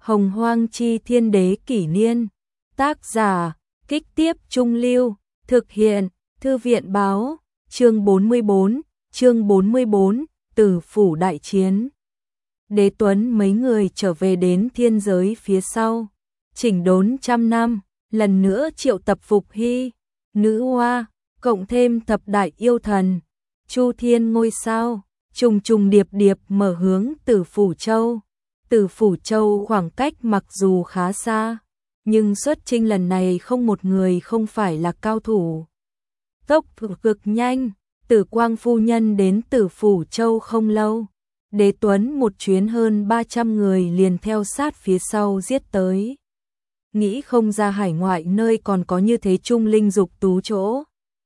Hồng Hoang Chi Thiên Đế Kỷ Niên. Tác giả, Kích Tiếp Trung Lưu. Thực hiện, Thư viện Báo. Chương 44, Tử Phủ Đại Chiến. Đế Tuấn mấy người trở về đến thiên giới phía sau. Chỉnh đốn trăm năm, lần nữa triệu tập Phục Hy, Nữ Hoa, cộng thêm thập đại yêu thần, Chu Thiên ngôi sao, trùng trùng điệp điệp mở hướng Tử Phủ Châu. Tử Phủ Châu khoảng cách mặc dù khá xa, nhưng xuất chinh lần này không một người không phải là cao thủ. Tốc độ cực nhanh, Tử Quang phu nhân đến Tử Phủ Châu không lâu, Đế Tuấn một chuyến hơn 300 người liền theo sát phía sau giết tới. Nghĩ không ra hải ngoại nơi còn có như thế trung linh dục tú chỗ.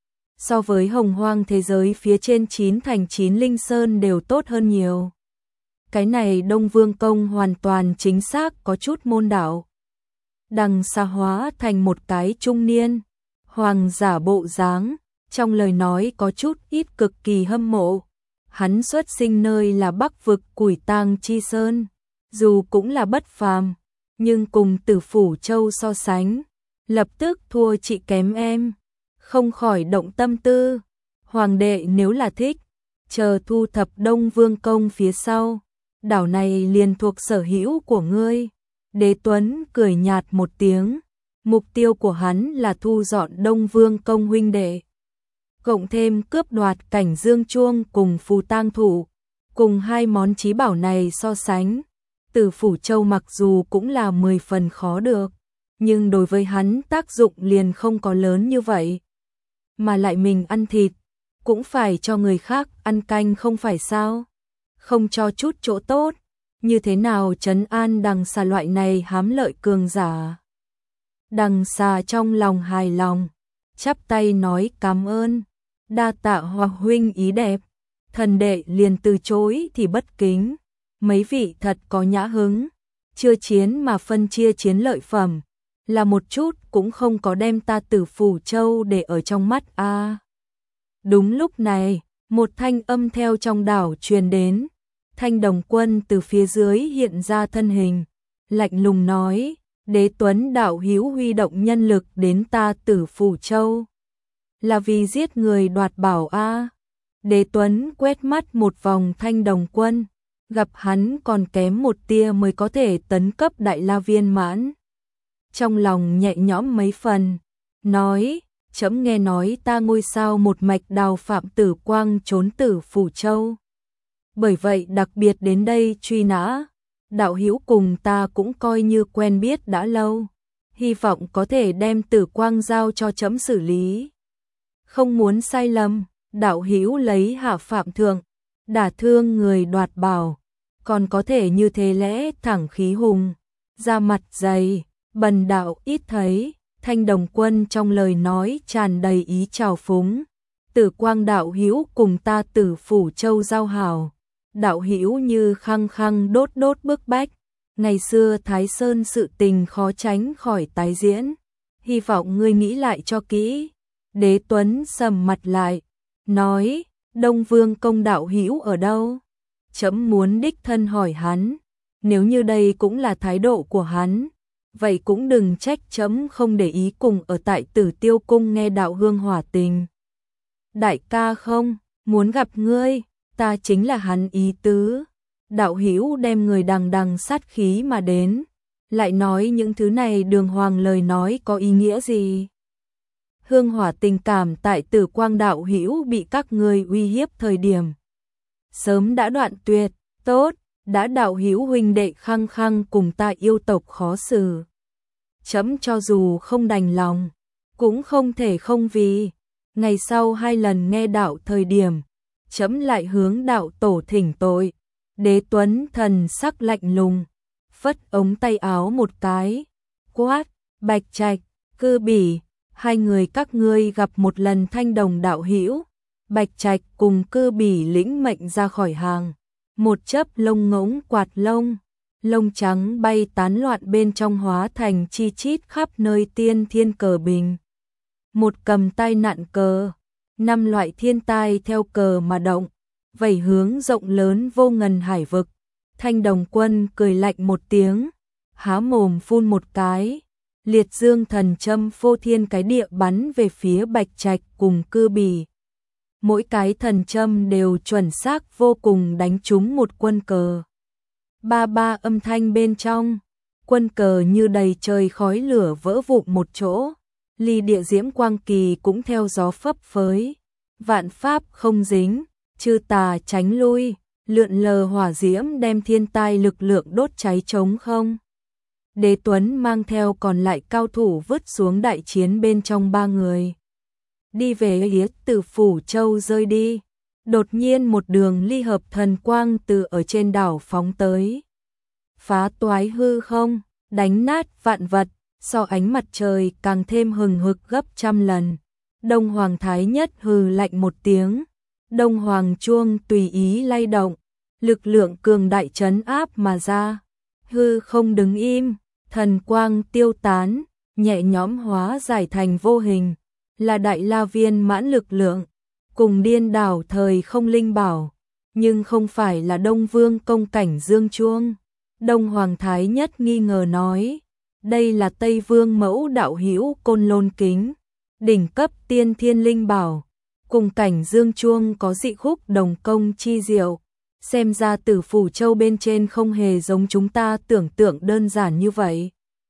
So với hồng hoang thế giới phía trên 9 thành 9 linh sơn đều tốt hơn nhiều. Cái này Đông Vương Công hoàn toàn chính xác có chút môn đạo. Đằng xa hóa thành một cái trung niên, hoàng giả bộ dáng, trong lời nói có chút ít cực kỳ hâm mộ. Hắn xuất sinh nơi là Bắc vực Củi Tang Chi Sơn, dù cũng là bất phàm, nhưng cùng Tử Phủ Châu so sánh, lập tức thua chị kém em, không khỏi động tâm tư. Hoàng đệ nếu là thích, chờ thu thập Đông Vương Công phía sau, đảo này liền thuộc sở hữu của ngươi. Đế Tuấn cười nhạt một tiếng, mục tiêu của hắn là thu dọn Đông Vương Công huynh đệ, cộng thêm cướp đoạt Cảnh Dương Chuông cùng Phù Tang Thủ. Cùng hai món chí bảo này so sánh, Tử Phủ Châu mặc dù cũng là 10 phần khó được, nhưng đối với hắn tác dụng liền không có lớn như vậy. Mà lại mình ăn thịt, cũng phải cho người khác ăn canh không phải sao? Không cho chút chỗ tốt, như thế nào trấn an đằng xà loại này hám lợi cường giả? Đằng xà trong lòng hài lòng, chắp tay nói cảm ơn, đa tạ Hoặc huynh ý đẹp. Thần đệ liền từ chối thì bất kính, mấy vị thật có nhã hứng, chưa chiến mà phân chia chiến lợi phẩm, là một chút cũng không có đem ta Tử Phủ Châu để ở trong mắt a. Đúng lúc này, một thanh âm theo trong đảo truyền đến, Thanh Đồng Quân từ phía dưới hiện ra thân hình, lạnh lùng nói, Đế Tuấn đạo hữu huy động nhân lực đến ta Tử Phủ Châu, là vì giết người đoạt bảo a. Đế Tuấn quét mắt một vòng Thanh Đồng Quân, gặp hắn còn kém một tia mới có thể tấn cấp Đại La Viên mãn. Trong lòng nhẹ nhõm mấy phần, nói, trẫm nghe nói ta ngôi sao một mạch Đào Phạm Tử Quang trốn Tử Phủ Châu. Bởi vậy đặc biệt đến đây truy nã, đạo hữu cùng ta cũng coi như quen biết đã lâu, hy vọng có thể đem Tử Quang giao cho trẫm xử lý. Không muốn sai lầm, đạo hữu lấy hạ phạm thượng, đả thương người đoạt bảo, còn có thể như thế lẽ thẳng khí hùng, da mặt dày, bần đạo ít thấy. Thanh Đồng Quân trong lời nói tràn đầy ý trào phúng. Tử Quang đạo hữu cùng ta Tử Phủ Châu giao hảo, đạo hữu như khăng khăng đốt bức bách, ngày xưa Thái Sơn sự tình khó tránh khỏi tái diễn, hy vọng ngươi nghĩ lại cho kỹ. Đế Tuấn sầm mặt lại, nói, Đông Vương Công đạo hữu ở đâu? Trẫm muốn đích thân hỏi hắn, nếu như đây cũng là thái độ của hắn, vậy cũng đừng trách trẫm không để ý cùng ở tại Tử Tiêu Cung nghe đạo hương hỏa tình. Đại ca không, muốn gặp ngươi, ta chính là hắn ý tứ. Đạo hữu đem người đằng đằng sát khí mà đến, lại nói những thứ này đường hoàng lời nói có ý nghĩa gì? Hương hỏa tình cảm tại Tử Quang đạo hữu bị các ngươi uy hiếp thời điểm sớm đã đoạn tuyệt. Tốt, đã đạo hữu huynh đệ khăng khăng cùng ta yêu tộc khó xử, trẫm cho dù không đành lòng, cũng không thể không vì. Ngày sau 2 lần nghe đạo thời điểm, trẫm lại hướng đạo tổ thỉnh tội. Đế Tuấn thần sắc lạnh lùng, phất ống tay áo một cái, quát, Bạch Trạch, Cư Bỉ, 2 người các ngươi gặp một lần Thanh Đồng đạo hữu. Bạch Trạch cùng Cư Bỉ lĩnh mệnh ra khỏi hàng, một chớp lông ngỗng quạt lông, lông trắng bay tán loạn bên trong hóa thành chi chít khắp nơi tiên thiên cờ bình. Một cầm tay nạn cờ, 5 loại thiên tai theo cờ mà động, vẩy hướng rộng lớn vô ngần hải vực. Thanh Đồng Quân cười lạnh một tiếng, há mồm phun một cái, liệt dương thần châm phô thiên cái địa bắn về phía Bạch Trạch cùng Cư Bì. Mỗi cái thần châm đều chuẩn xác vô cùng đánh trúng một quân cờ. Ba ba âm thanh bên trong, quân cờ như đầy trời khói lửa vỡ vụn một chỗ, ly địa diễm quang kỳ cũng theo gió phấp phới, vạn pháp không dính, chư tà tránh lui, lượn lờ hỏa diễm đem thiên tai lực lượng đốt cháy trống không. Đế Tuấn mang theo còn lại cao thủ vứt xuống đại chiến bên trong ba người. Đi về phía Tử Phủ Châu rơi đi. Đột nhiên một đường ly hợp thần quang từ ở trên đảo phóng tới. Phá toái hư không, đánh nát vạn vật, so ánh mặt trời càng thêm hừng hực gấp trăm lần. Đông Hoàng Thái Nhất hừ lạnh một tiếng. Đông Hoàng chuông tùy ý lay động, lực lượng cường đại trấn áp mà ra. Hư không đứng im, thần quang tiêu tán, nhẹ nhõm hóa giải thành vô hình, là đại la viên mãn lực lượng, cùng điên đảo thời không linh bảo, nhưng không phải là Đông Vương công cảnh dương chuông. Đông Hoàng Thái Nhất nghi ngờ nói, đây là Tây Vương mẫu đạo hữu Côn Lôn Kính, đỉnh cấp tiên thiên linh bảo, cùng cảnh dương chuông có dị khúc đồng công chi diệu. Xem ra Tử Phủ Châu bên trên không hề giống chúng ta tưởng tượng đơn giản như vậy.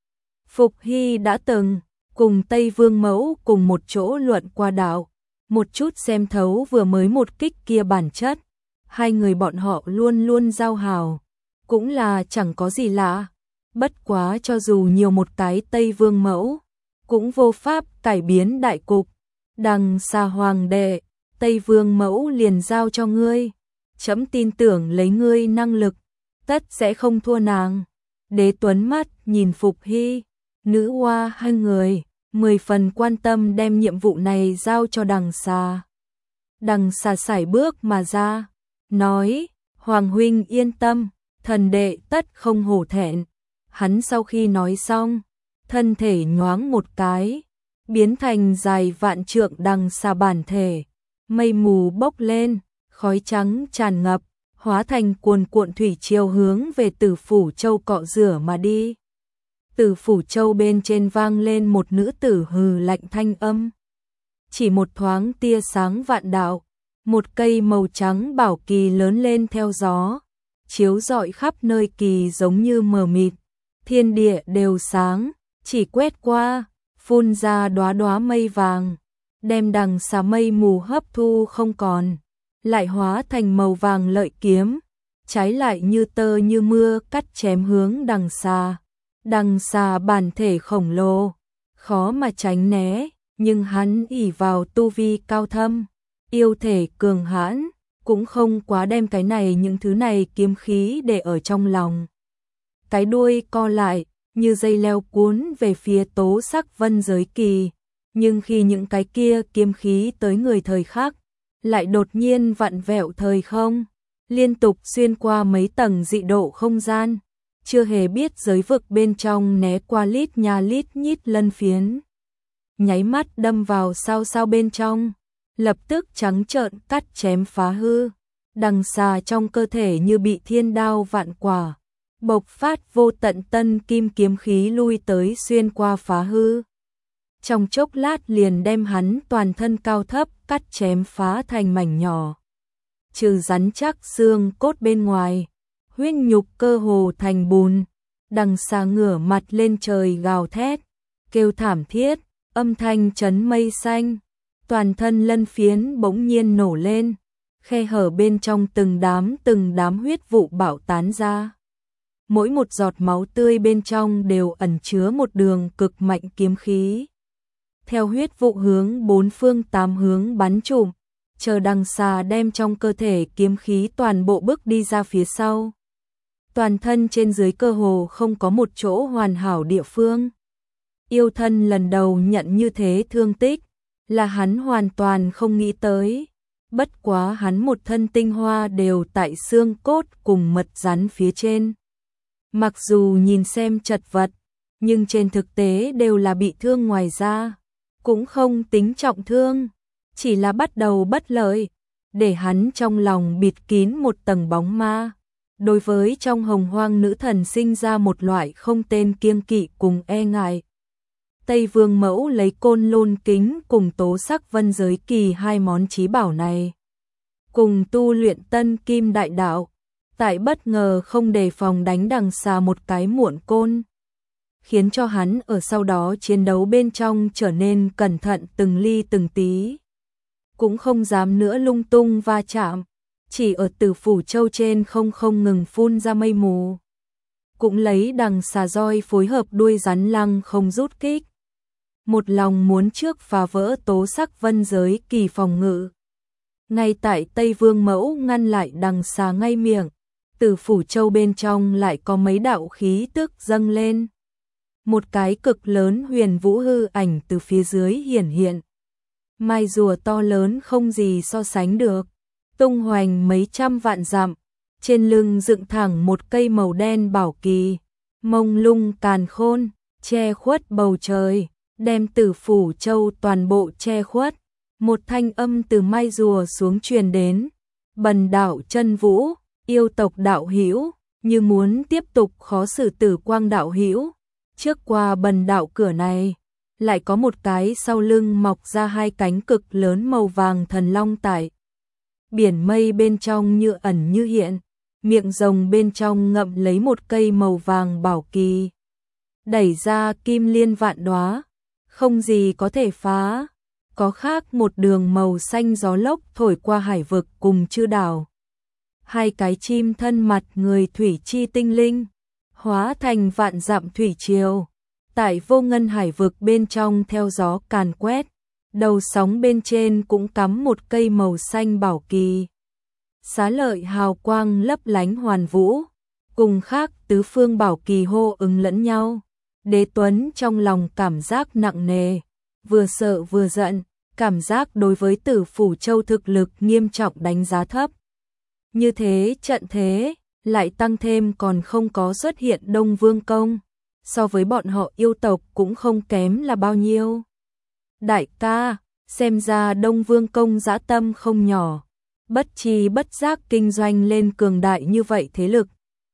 Phục Hy đã từng cùng Tây Vương mẫu cùng một chỗ luận qua đạo, một chút xem thấu vừa mới một kích kia bản chất. Hai người bọn họ luôn luôn giao hảo, cũng là chẳng có gì lạ. Bất quá cho dù nhiều một cái Tây Vương mẫu, cũng vô pháp cải biến đại cục. Đằng xa hoàng đệ, Tây Vương mẫu liền giao cho ngươi. Chấm tin tưởng lấy ngươi năng lực, tất sẽ không thua nàng. Đế Tuấn mắt nhìn Phục Hy, nữ hoa hai người, 10 phần quan tâm đem nhiệm vụ này giao cho đằng xa. Đằng xa sải bước mà ra, nói, Hoàng huynh yên tâm, thần đệ tất không hổ thẹn. Hắn sau khi nói xong, thân thể nhoáng một cái, biến thành dài vạn trượng đằng xa bản thể, mây mù bốc lên. Khói trắng tràn ngập, hóa thành cuồn cuộn thủy triều hướng về Tử Phủ Châu cọ rửa mà đi. Tử Phủ Châu bên trên vang lên một nữ tử hừ lạnh thanh âm. Chỉ một thoáng tia sáng vạn đạo, một cây màu trắng bảo kỳ lớn lên theo gió, chiếu rọi khắp nơi kỳ giống như mờ mịt, thiên địa đều sáng, chỉ quét qua, phun ra đóa đóa mây vàng, đem đằng xa mây mù hấp thu không còn. Lại hóa thành màu vàng lợi kiếm, trái lại như tơ như mưa cắt chém hướng đằng xa. Đằng xa bản thể khổng lồ, khó mà tránh né, nhưng hắn ỷ vào tu vi cao thâm, yêu thể cường hãn, cũng không quá đem cái này những thứ này kiếm khí để ở trong lòng. Cái đuôi co lại, như dây leo cuốn về phía tố sắc vân giới kỳ, nhưng khi những cái kia kiếm khí tới người thời khắc, lại đột nhiên vặn vẹo thời không, liên tục xuyên qua mấy tầng dị độ không gian, chưa hề biết giới vực bên trong né qua lít nhà lít nhít lân phiến. Nháy mắt đâm vào sao sao bên trong, lập tức trắng trợn cắt chém phá hư, đằng xa trong cơ thể như bị thiên đao vạn quả, bộc phát vô tận tân kim kiếm khí lui tới xuyên qua phá hư. Trong chốc lát liền đem hắn toàn thân cao thấp cắt chém phá thành mảnh nhỏ. Trừ rắn chắc xương cốt bên ngoài, huyết nhục cơ hồ thành bùn, đằng xa ngửa mặt lên trời gào thét, kêu thảm thiết, âm thanh chấn mây xanh, toàn thân lân phiến bỗng nhiên nổ lên, khe hở bên trong từng đám huyết vụ bạo tán ra. Mỗi một giọt máu tươi bên trong đều ẩn chứa một đường cực mạnh kiếm khí. Theo huyết vụ hướng bốn phương tám hướng bắn trùm, chờ đằng xa đem trong cơ thể kiếm khí toàn bộ bước đi ra phía sau. Toàn thân trên dưới cơ hồ không có một chỗ hoàn hảo địa phương. Yêu thân lần đầu nhận như thế thương tích, là hắn hoàn toàn không nghĩ tới. Bất quá hắn một thân tinh hoa đều tại xương cốt cùng mật rắn phía trên. Mặc dù nhìn xem chật vật, nhưng trên thực tế đều là bị thương ngoài da, cũng không tính trọng thương, chỉ là bắt đầu bất lợi, để hắn trong lòng bịt kín một tầng bóng ma. đối với trong hồng hoang nữ thần sinh ra một loại không tên kiêng kỵ cùng e ngại. Tây Vương Mẫu lấy Côn Lôn Kính cùng Tố Sắc Vân Giới Kỳ hai món chí bảo này, cùng tu luyện Tân Kim Đại Đạo, tại bất ngờ không đề phòng đánh đằng xà một cái muộn côn, khiến cho hắn ở sau đó chiến đấu bên trong trở nên cẩn thận từng ly từng tí, cũng không dám nữa lung tung va chạm, chỉ ở Tử Phủ Châu trên không ngừng phun ra mây mù, cũng lấy đằng xà roi phối hợp đuôi rắn lăng không rút kích, một lòng muốn trước phá vỡ Tố Sắc Vân Giới Kỳ phòng ngự. Ngay tại Tây Vương Mẫu ngăn lại đằng xà ngay miệng, Tử Phủ Châu bên trong lại có mấy đạo khí tức dâng lên. Một cái cực lớn huyền vũ hư ảnh từ phía dưới hiển hiện. Mai rùa to lớn không gì so sánh được, tung hoành mấy trăm vạn dặm, trên lưng dựng thẳng một cây màu đen bảo kỳ, mông lung càn khôn, che khuất bầu trời, đem Tử Phủ Châu toàn bộ che khuất. Một thanh âm từ mai rùa xuống truyền đến, Bần đạo chân vũ, yêu tộc đạo hữu, như muốn tiếp tục khó xử Tử Quang đạo hữu, trước qua bần đạo cửa này, lại có một cái sau lưng mọc ra hai cánh cực lớn màu vàng thần long tại biển mây bên trong như ẩn như hiện, miệng rồng bên trong ngậm lấy một cây màu vàng bảo kỳ, đẩy ra kim liên vạn đóa, không gì có thể phá. Có khác một đường màu xanh gió lốc thổi qua hải vực cùng chư đảo. Hai cái chim thân mặt người thủy chi tinh linh, hóa thành vạn dặm thủy triều, tại vô ngân hải vực bên trong theo gió càn quét, đầu sóng bên trên cũng cắm một cây màu xanh bảo kỳ. Xá lợi hào quang lấp lánh hoàn vũ, cùng khác tứ phương bảo kỳ hô ứng lẫn nhau. Đế Tuấn trong lòng cảm giác nặng nề, vừa sợ vừa giận, cảm giác đối với Tử Phủ Châu thực lực nghiêm trọng đánh giá thấp. Như thế trận thế, lại tăng thêm còn không có xuất hiện Đông Vương Công, so với bọn họ yêu tộc cũng không kém là bao nhiêu. Đại ca, xem ra Đông Vương Công dã tâm không nhỏ, bất tri bất giác kinh doanh lên cường đại như vậy thế lực.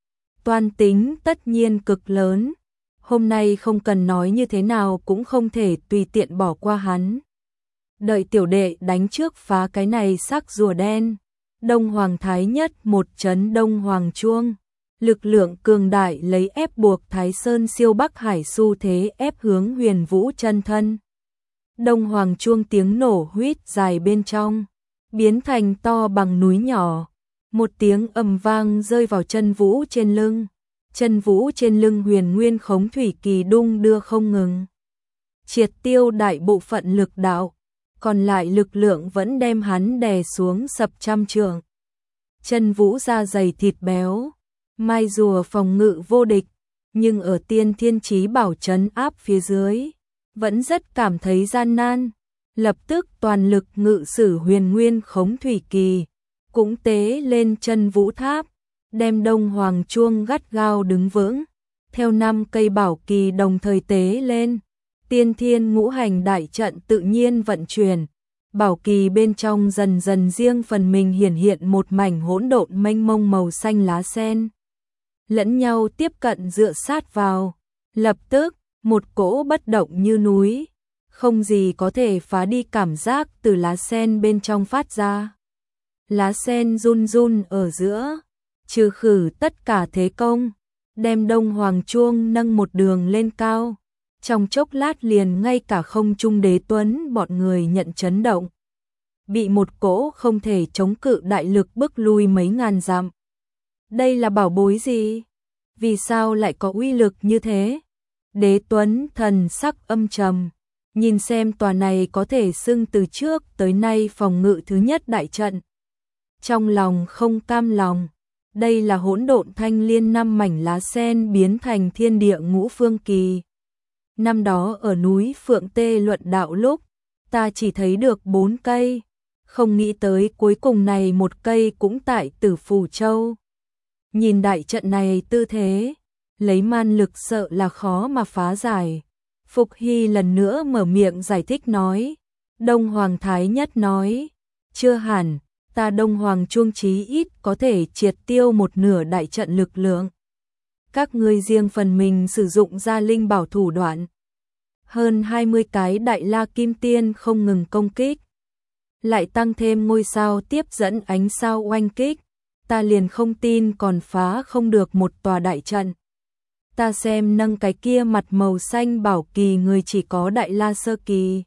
Toan tính tất nhiên cực lớn, hôm nay không cần nói như thế nào cũng không thể tùy tiện bỏ qua hắn. Đợi tiểu đệ đánh trước phá cái này xác rùa đen. Đông Hoàng Thái Nhất một chấn Đông Hoàng Chuông, lực lượng cường đại lấy ép buộc Thái Sơn siêu Bắc Hải xu thế ép hướng Huyền Vũ chân thân. Đông Hoàng Chuông tiếng nổ huýt dài bên trong, biến thành to bằng núi nhỏ, một tiếng ầm vang rơi vào chân vũ trên lưng. Chân vũ trên lưng Huyền Nguyên Khống Thủy Kỳ đung đưa không ngừng, triệt tiêu đại bộ phận lực đạo, còn lại lực lượng vẫn đem hắn đè xuống sập trăm trượng. Chân vũ da dày thịt béo, mai rùa phòng ngự vô địch, nhưng ở Tiên Thiên Chí Bảo trấn áp phía dưới, vẫn rất cảm thấy gian nan, lập tức toàn lực ngự sử Huyền Nguyên Khống Thủy Kỳ, cũng tế lên chân vũ tháp, đem Đông Hoàng Chuông gắt gao đứng vững, theo 5 cây bảo kỳ đồng thời tế lên. Tiên Thiên Ngũ Hành đại trận tự nhiên vận chuyển, bảo kỳ bên trong dần dần riêng phần mình hiển hiện một mảnh hỗn độn mênh mông màu xanh lá sen, lẫn nhau tiếp cận dựa sát vào, lập tức một cỗ bất động như núi, không gì có thể phá đi cảm giác từ lá sen bên trong phát ra. Lá sen run run ở giữa, trừ khử tất cả thế công, đem Đông Hoàng Chuông nâng một đường lên cao. Trong chốc lát liền ngay cả không trung Đế Tuấn bọn người nhận chấn động, bị một cỗ không thể chống cự đại lực bức lui mấy ngàn dặm. Đây là bảo bối gì? Vì sao lại có uy lực như thế? Đế Tuấn thần sắc âm trầm, nhìn xem tòa này có thể xưng từ trước tới nay phòng ngự thứ nhất đại trận. Trong lòng không cam lòng, đây là hỗn độn thanh liên 5 mảnh lá sen biến thành thiên địa ngũ phương kỳ. Năm đó ở núi Phượng Tê luận đạo lúc, ta chỉ thấy được 4 cây, không nghĩ tới cuối cùng này một cây cũng tại Tử Phủ Châu. Nhìn đại trận này tư thế, lấy man lực sợ là khó mà phá giải. Phục Hy lần nữa mở miệng giải thích nói, Đông Hoàng Thái Nhất nói, chưa hẳn, ta Đông Hoàng Chuông chí ít có thể triệt tiêu một nửa đại trận lực lượng. Các ngươi riêng phần mình sử dụng ra linh bảo thủ đoạn. Hơn 20 cái đại la kim tiên không ngừng công kích. Lại tăng thêm ngôi sao tiếp dẫn ánh sao oanh kích. Ta liền không tin còn phá không được một tòa đại trận. Ta xem nâng cái kia mặt màu xanh bảo kỳ người chỉ có đại la sơ kỳ.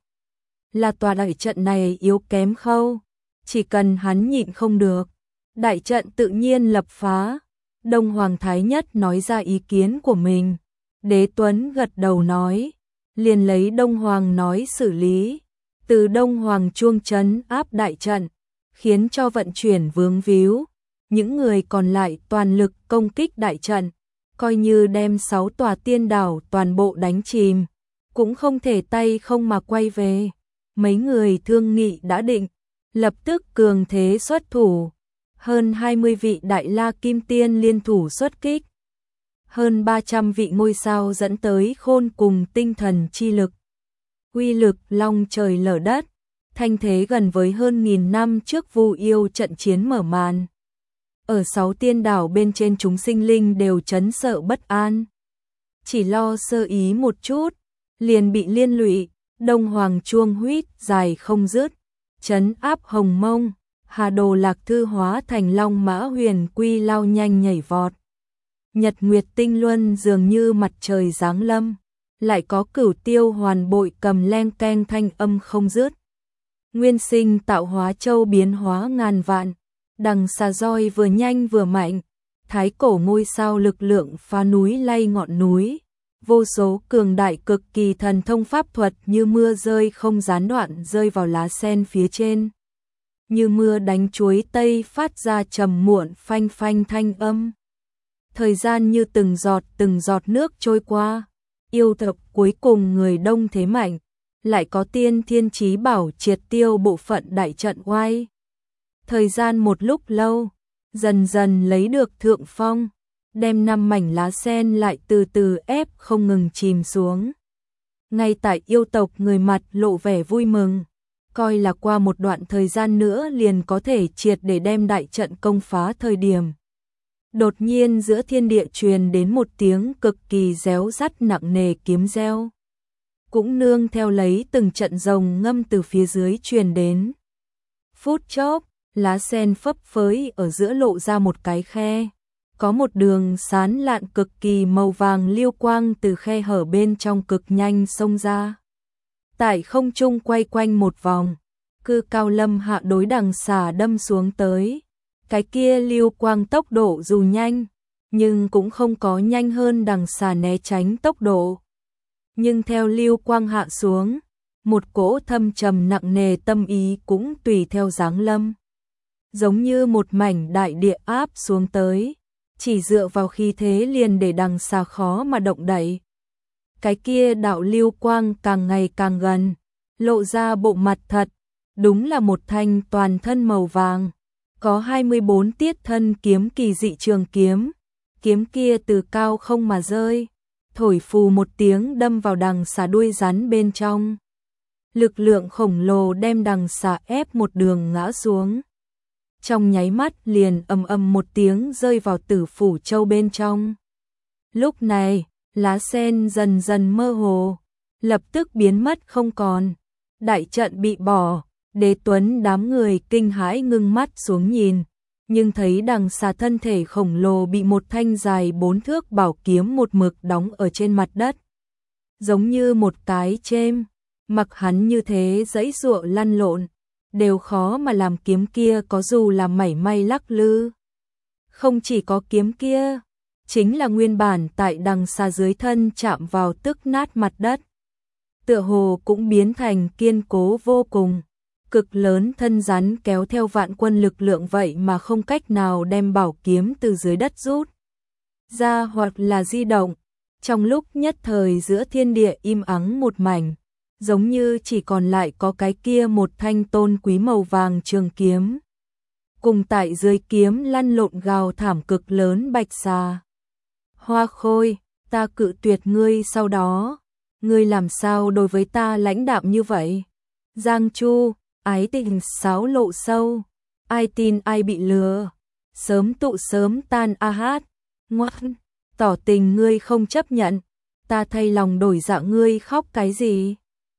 Là tòa đại trận này yếu kém khâu. Chỉ cần hắn nhịn không được. Đại trận tự nhiên lập phá. Đông Hoàng Thái Nhất nói ra ý kiến của mình. Đế Tuấn gật đầu nói. Liền lấy Đông Hoàng nói xử lý. Từ Đông Hoàng chuông trấn áp đại trận. Khiến cho vận chuyển vướng víu. Những người còn lại toàn lực công kích đại trận. Coi như đem 6 tòa tiên đảo toàn bộ đánh chìm. Cũng không thể tay không mà quay về. Mấy người thương nghị đã định. Lập tức cường thế xuất thủ. Hơn 20 vị đại la kim tiên liên thủ xuất kích. Hơn 300 vị ngôi sao dẫn tới khôn cùng tinh thần chi lực. Uy lực long trời lở đất. Thanh thế gần với hơn 1000 năm trước Vu Yêu trận chiến mở màn. Ở 6 tiên đảo bên trên chúng sinh linh đều chấn sợ bất an. Chỉ lo sơ ý một chút, liền bị liên lụy. Đông Hoàng chuông huýt dài không dứt. Chấn áp Hồng Mông. Hà Đồ Lạc Thư hóa thành long mã huyền quy lao nhanh nhảy vọt. Nhật Nguyệt Tinh Luân dường như mặt trời giáng lâm. Lại có Cửu Tiêu Hoàn Bội cầm len keng thanh âm không dứt. Nguyên Sinh tạo hóa châu biến hóa ngàn vạn. Đằng xà roi vừa nhanh vừa mạnh. Thái cổ ngôi sao lực lượng phá núi lay ngọn núi. Vô số cường đại cực kỳ thần thông pháp thuật như mưa rơi không gián đoạn rơi vào lá sen phía trên. Như mưa đánh chuối tây phát ra trầm muộn phanh phanh thanh âm. Thời gian như từng giọt nước trôi qua. Yêu tộc cuối cùng người đông thế mạnh. Lại có tiên thiên chí bảo triệt tiêu bộ phận đại trận oai. Thời gian một lúc lâu. Dần dần lấy được thượng phong. Đem 5 mảnh lá sen lại từ từ ép không ngừng chìm xuống. Ngay tại yêu tộc người mặt lộ vẻ vui mừng. Coi là qua một đoạn thời gian nữa liền có thể triệt để đem đại trận công phá thời điểm. Đột nhiên giữa thiên địa truyền đến một tiếng cực kỳ réo rắt nặng nề kiếm reo. Cũng nương theo lấy từng trận rồng ngâm từ phía dưới truyền đến. Phút chốc, lá sen phấp phới ở giữa lộ ra một cái khe. Có một đường sán lạn cực kỳ màu vàng liêu quang từ khe hở bên trong cực nhanh xông ra. Tại không trung quay quanh một vòng, cư cao lâm hạ đối đằng xà đâm xuống tới. Cái kia liêu quang tốc độ dù nhanh, nhưng cũng không có nhanh hơn đằng xà né tránh tốc độ. Nhưng theo liêu quang hạ xuống, một cỗ thâm trầm nặng nề tâm ý cũng tùy theo giáng lâm. Giống như một mảnh đại địa áp xuống tới. Chỉ dựa vào khí thế liền để đằng xà khó mà động đậy. Cái kia đạo lưu quang càng ngày càng gần, lộ ra bộ mặt thật, đúng là một thanh toàn thân màu vàng, có 24 tiết thân kiếm kỳ dị trường kiếm. Kiếm kia từ cao không mà rơi, thổi phù một tiếng đâm vào đằng xà đuôi rắn bên trong. Lực lượng khổng lồ đem đằng xà ép một đường ngã xuống. Trong nháy mắt liền ầm ầm một tiếng rơi vào Tử Phủ Châu bên trong. Lúc này, lá sen dần dần mơ hồ, lập tức biến mất không còn. Đại trận bị bỏ, Đế Tuấn đám người kinh hãi ngưng mắt xuống nhìn, nhưng thấy đằng xà thân thể khổng lồ bị một thanh dài 4 thước bảo kiếm một mực đóng ở trên mặt đất. Giống như một cái chêm, mặc hắn như thế giãy giụa lăn lộn, đều khó mà làm kiếm kia có dù là mảy may lắc lư. Không chỉ có kiếm kia, chính là nguyên bản tại đằng xa dưới thân chạm vào tức nát mặt đất. Tựa hồ cũng biến thành kiên cố vô cùng, cực lớn thân rắn kéo theo vạn quân lực lượng vậy mà không cách nào đem bảo kiếm từ dưới đất rút ra hoặc là di động. Trong lúc nhất thời giữa thiên địa im ắng một mảnh, giống như chỉ còn lại có cái kia một thanh tôn quý màu vàng trường kiếm. Cùng tại dưới kiếm lăn lộn gào thảm cực lớn bạch xà. Hoa Khôi, ta cự tuyệt ngươi sau đó. Ngươi làm sao đối với ta lãnh đạm như vậy? Giang Chu, ái tình sáo lộ sâu. ai tin ai bị lừa. Sớm tụ sớm tan a hát. Ngoan, tỏ tình ngươi không chấp nhận, ta thay lòng đổi dạ ngươi khóc cái gì?